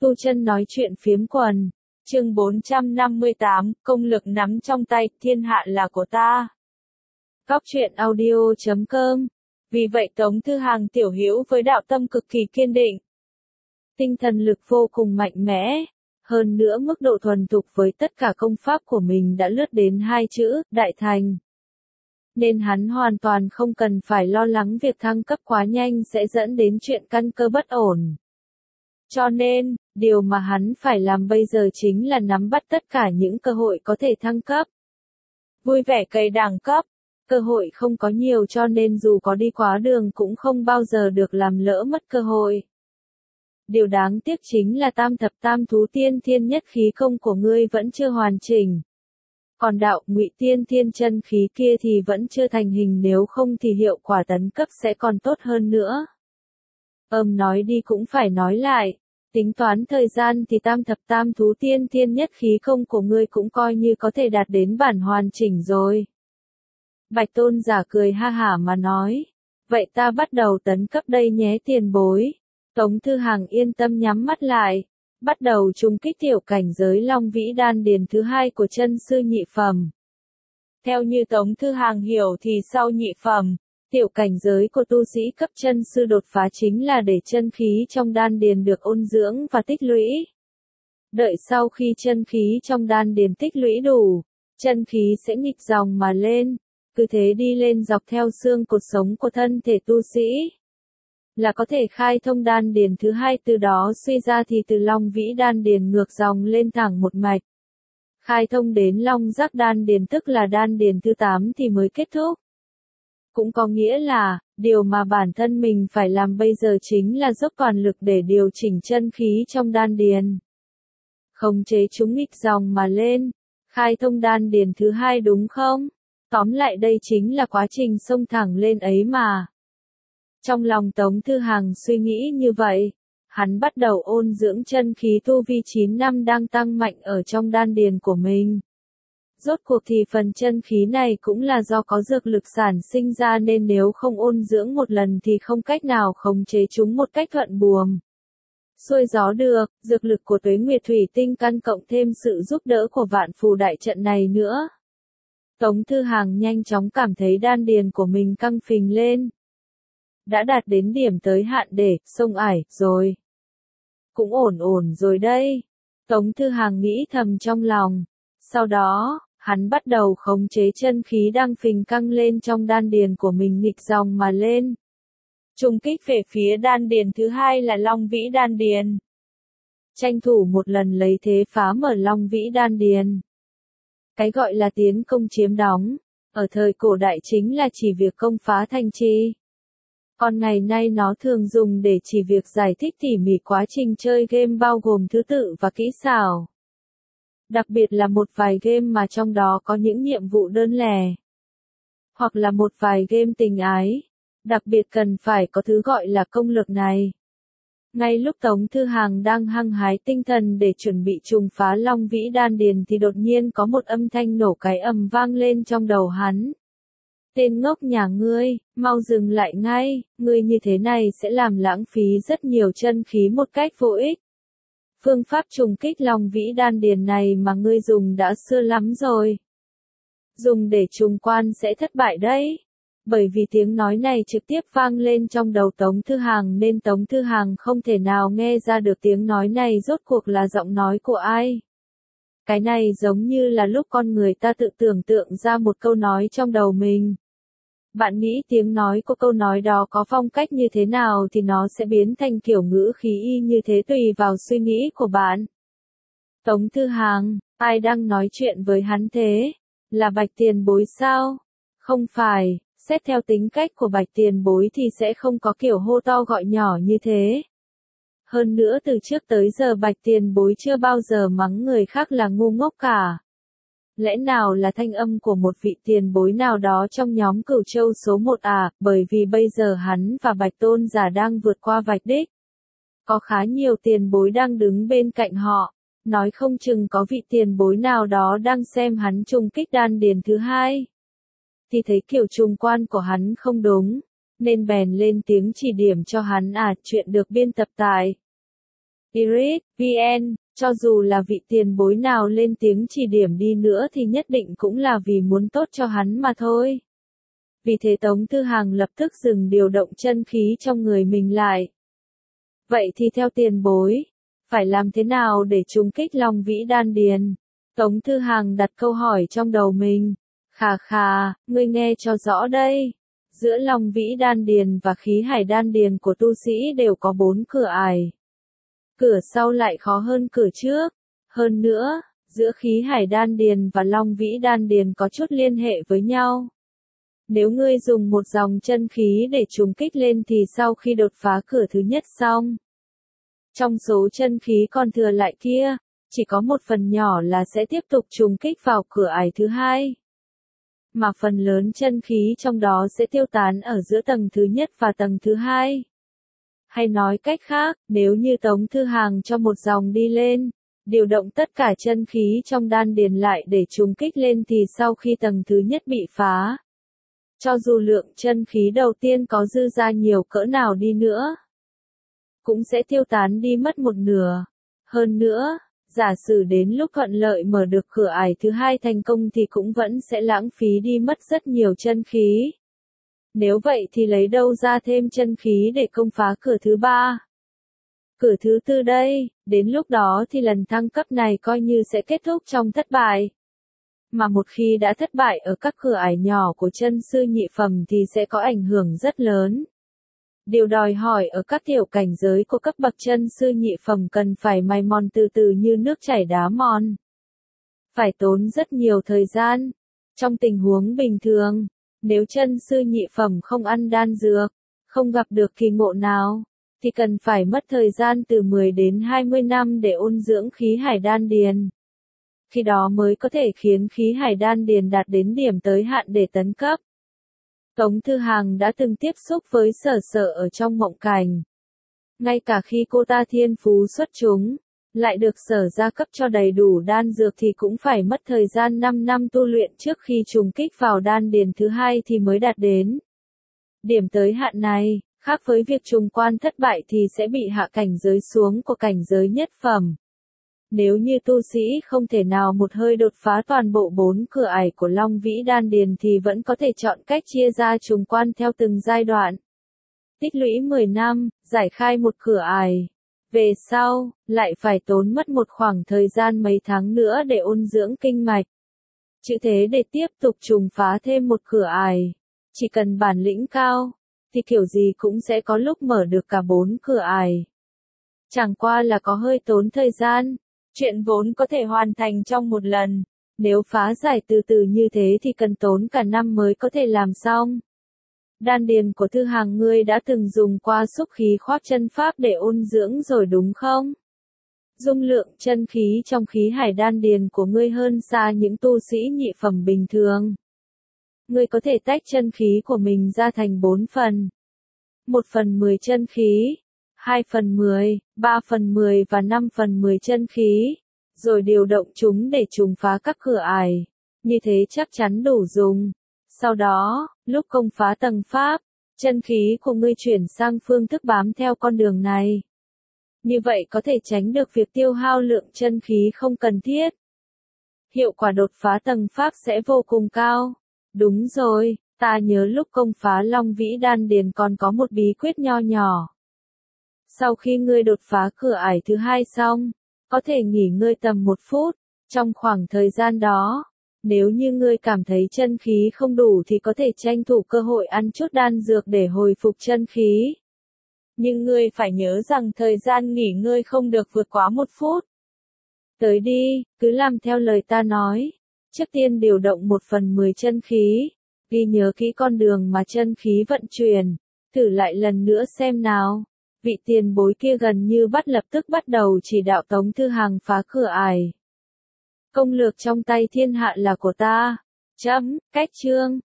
Tu Chân nói chuyện phiếm quần. Chương 458, công lực nắm trong tay, thiên hạ là của ta. Góc truyện audio.com. Vì vậy Tống Thư Hàng tiểu hữu với đạo tâm cực kỳ kiên định. Tinh thần lực vô cùng mạnh mẽ. Hơn nữa mức độ thuần thục với tất cả công pháp của mình đã lướt đến hai chữ, đại thành. Nên hắn hoàn toàn không cần phải lo lắng việc thăng cấp quá nhanh sẽ dẫn đến chuyện căn cơ bất ổn. Cho nên, điều mà hắn phải làm bây giờ chính là nắm bắt tất cả những cơ hội có thể thăng cấp. Vui vẻ cày đẳng cấp, cơ hội không có nhiều cho nên dù có đi quá đường cũng không bao giờ được làm lỡ mất cơ hội. Điều đáng tiếc chính là tam thập tam thú tiên thiên nhất khí công của ngươi vẫn chưa hoàn chỉnh. Còn đạo ngụy tiên thiên chân khí kia thì vẫn chưa thành hình, nếu không thì hiệu quả tấn cấp sẽ còn tốt hơn nữa. Nói đi cũng phải nói lại, tính toán thời gian thì tam thập tam thú tiên thiên nhất khí công của ngươi cũng coi như có thể đạt đến bản hoàn chỉnh rồi. Bạch Tôn giả cười ha hả mà nói, vậy ta bắt đầu tấn cấp đây nhé tiền bối. Tống Thư Hàng yên tâm nhắm mắt lại, bắt đầu trùng kích tiểu cảnh giới Long Vĩ Đan Điền thứ hai của chân sư nhị phẩm. Theo như Tống Thư Hàng hiểu thì sau nhị phẩm, tiểu cảnh giới của tu sĩ cấp chân sư đột phá chính là để chân khí trong đan điền được ôn dưỡng và tích lũy. Đợi sau khi chân khí trong đan điền tích lũy đủ, chân khí sẽ nghịch dòng mà lên, cứ thế đi lên dọc theo xương cột sống của thân thể tu sĩ. Là có thể khai thông đan điền thứ hai, từ đó suy ra thì từ Long Vĩ Đan Điền ngược dòng lên thẳng một mạch. Khai thông đến Long Giác Đan Điền tức là đan điền thứ 8 thì mới kết thúc. Cũng có nghĩa là, điều mà bản thân mình phải làm bây giờ chính là dốc toàn lực để điều chỉnh chân khí trong đan điền. Khống chế chúng nghịch dòng mà lên, khai thông đan điền thứ hai đúng không? Tóm lại đây chính là quá trình xông thẳng lên ấy mà. Trong lòng Tống Thư Hàng suy nghĩ như vậy, hắn bắt đầu ôn dưỡng chân khí tu vi 9 năm đang tăng mạnh ở trong đan điền của mình. Rốt cuộc thì phần chân khí này cũng là do có dược lực sản sinh ra nên nếu không ôn dưỡng một lần thì không cách nào khống chế chúng một cách thuận buồm. Xuôi gió được, dược lực của Tuế Nguyệt Thủy Tinh căn cộng thêm sự giúp đỡ của Vạn Phù Đại Trận này nữa. Tống Thư Hàng nhanh chóng cảm thấy đan điền của mình căng phình lên. Đã đạt đến điểm tới hạn để xông ải rồi. Cũng ổn rồi đây. Tống Thư Hàng nghĩ thầm trong lòng. Sau đó, hắn bắt đầu khống chế chân khí đang phình căng lên trong đan điền của mình nghịch dòng mà lên. Trùng kích về phía đan điền thứ hai là Long Vĩ Đan Điền. Tranh thủ một lần lấy thế phá mở Long Vĩ Đan Điền. Cái gọi là tiến công chiếm đóng, ở thời cổ đại chính là chỉ việc công phá thành trì. Còn ngày nay nó thường dùng để chỉ việc giải thích tỉ mỉ quá trình chơi game bao gồm thứ tự và kỹ xảo. Đặc biệt là một vài game mà trong đó có những nhiệm vụ đơn lẻ. Hoặc là một vài game tình ái. Đặc biệt cần phải có thứ gọi là công lực này. Ngay lúc Tống Thư Hàng đang hăng hái tinh thần để chuẩn bị trùng phá Long Vĩ Đan Điền thì đột nhiên có một âm thanh nổ cái ầm vang lên trong đầu hắn. Tên ngốc nhà ngươi, mau dừng lại ngay, ngươi như thế này sẽ làm lãng phí rất nhiều chân khí một cách vô ích. Phương pháp trùng kích Long Vĩ Đan Điền này mà ngươi dùng đã xưa lắm rồi. Dùng để trùng quan sẽ thất bại đấy. Bởi vì tiếng nói này trực tiếp vang lên trong đầu Tống Thư Hàng nên Tống Thư Hàng không thể nào nghe ra được tiếng nói này rốt cuộc là giọng nói của ai. Cái này giống như là lúc con người ta tự tưởng tượng ra một câu nói trong đầu mình. Bạn nghĩ tiếng nói của câu nói đó có phong cách như thế nào thì nó sẽ biến thành kiểu ngữ khí y như thế tùy vào suy nghĩ của bạn. Tống Thư Hàng, ai đang nói chuyện với hắn thế? Là Bạch Tiền Bối sao? Không phải, xét theo tính cách của Bạch Tiền Bối thì sẽ không có kiểu hô to gọi nhỏ như thế. Hơn nữa từ trước tới giờ Bạch Tiền Bối chưa bao giờ mắng người khác là ngu ngốc cả. Lẽ nào là thanh âm của một vị tiền bối nào đó trong nhóm Cửu Châu số 1 à, bởi vì bây giờ hắn và Bạch Tôn giả đang vượt qua vạch đích. Có khá nhiều tiền bối đang đứng bên cạnh họ, nói không chừng có vị tiền bối nào đó đang xem hắn trùng kích đan điền thứ hai. Thì thấy kiểu trùng quan của hắn không đúng, nên bèn lên tiếng chỉ điểm cho hắn chuyện được biên tập tại Iris, VN, cho dù là vị tiền bối nào lên tiếng chỉ điểm đi nữa thì nhất định cũng là vì muốn tốt cho hắn mà thôi. Vì thế Tống Thư Hàng lập tức dừng điều động chân khí trong người mình lại. Vậy thì theo tiền bối, phải làm thế nào để trùng kích Long Vĩ Đan Điền? Tống Thư Hàng đặt câu hỏi trong đầu mình. Khà khà, ngươi nghe cho rõ đây. Giữa Long Vĩ Đan Điền và Khí Hải Đan Điền của tu sĩ đều có 4 cửa ải. Cửa sau lại khó hơn cửa trước. Hơn nữa, giữa Khí Hải Đan Điền và Long Vĩ Đan Điền có chút liên hệ với nhau. Nếu ngươi dùng một dòng chân khí để trùng kích lên thì sau khi đột phá cửa thứ nhất xong, trong số chân khí còn thừa lại kia, chỉ có một phần nhỏ là sẽ tiếp tục trùng kích vào cửa ải thứ hai. Mà phần lớn chân khí trong đó sẽ tiêu tán ở giữa tầng thứ nhất và tầng thứ hai. Hay nói cách khác, nếu như Tống Thư Hàng cho một dòng đi lên, điều động tất cả chân khí trong đan điền lại để trùng kích lên thì sau khi tầng thứ nhất bị phá, cho dù lượng chân khí đầu tiên có dư ra nhiều cỡ nào đi nữa, cũng sẽ tiêu tán đi mất một nửa. Hơn nữa, giả sử đến lúc thuận lợi mở được cửa ải thứ hai thành công thì cũng vẫn sẽ lãng phí đi mất rất nhiều chân khí. Nếu vậy thì lấy đâu ra thêm chân khí để công phá cửa thứ ba? Cửa thứ tư đây, đến lúc đó thì lần thăng cấp này coi như sẽ kết thúc trong thất bại. Mà một khi đã thất bại ở các cửa ải nhỏ của chân sư nhị phẩm thì sẽ có ảnh hưởng rất lớn. Điều đòi hỏi ở các tiểu cảnh giới của các bậc chân sư nhị phẩm cần phải mài mòn từ từ như nước chảy đá mòn. Phải tốn rất nhiều thời gian. Trong tình huống bình thường, nếu chân sư nhị phẩm không ăn đan dược, không gặp được kỳ ngộ nào, thì cần phải mất thời gian từ 10 đến 20 năm để ôn dưỡng khí hải đan điền. Khi đó mới có thể khiến khí hải đan điền đạt đến điểm tới hạn để tấn cấp. Tống Thư Hàng đã từng tiếp xúc với Sở Sở ở trong mộng cảnh. Ngay cả khi cô ta thiên phú xuất chúng, lại được Sở gia cấp cho đầy đủ đan dược thì cũng phải mất thời gian 5 năm tu luyện trước khi trùng kích vào đan điền thứ hai thì mới đạt đến điểm tới hạn này, khác với việc trùng quan thất bại thì sẽ bị hạ cảnh giới xuống của cảnh giới nhất phẩm. Nếu như tu sĩ không thể nào một hơi đột phá toàn bộ 4 cửa ải của Long Vĩ Đan Điền thì vẫn có thể chọn cách chia ra trùng quan theo từng giai đoạn. Tích lũy 10 năm, giải khai một cửa ải. Về sau, lại phải tốn mất một khoảng thời gian mấy tháng nữa để ôn dưỡng kinh mạch. Chữ thế để tiếp tục trùng phá thêm một cửa ải. Chỉ cần bản lĩnh cao, thì kiểu gì cũng sẽ có lúc mở được cả 4 cửa ải. Chẳng qua là có hơi tốn thời gian. Chuyện vốn có thể hoàn thành trong một lần, nếu phá giải từ từ như thế thì cần tốn cả năm mới có thể làm xong. Đan điền của Thư Hàng ngươi đã từng dùng qua xúc khí khoác chân pháp để ôn dưỡng rồi đúng không? Dung lượng chân khí trong khí hải đan điền của ngươi hơn xa những tu sĩ nhị phẩm bình thường. Ngươi có thể tách chân khí của mình ra thành 4 phần. 1/10 chân khí, 2/10, 3/10 và 5/10 chân khí, rồi điều động chúng để trùng phá các cửa ải. Như thế chắc chắn đủ dùng. Sau đó, lúc công phá tầng pháp, chân khí của ngươi chuyển sang phương thức bám theo con đường này. Như vậy có thể tránh được việc tiêu hao lượng chân khí không cần thiết. Hiệu quả đột phá tầng pháp sẽ vô cùng cao. Đúng rồi, ta nhớ lúc công phá Long Vĩ Đan Điền còn có một bí quyết nho nhỏ. Sau khi ngươi đột phá cửa ải thứ hai xong, có thể nghỉ ngơi tầm 1 phút. Trong khoảng thời gian đó, nếu như ngươi cảm thấy chân khí không đủ thì có thể tranh thủ cơ hội ăn chút đan dược để hồi phục chân khí. Nhưng ngươi phải nhớ rằng thời gian nghỉ ngơi không được vượt quá 1 phút. Tới đi, cứ làm theo lời ta nói. Trước tiên điều động 1/10 chân khí, ghi nhớ kỹ con đường mà chân khí vận chuyển, thử lại lần nữa xem nào. Vị tiền bối kia gần như lập tức bắt đầu chỉ đạo Tống Thư Hàng phá cửa ải. Công lược trong tay thiên hạ là của ta. Chấm, cách chương.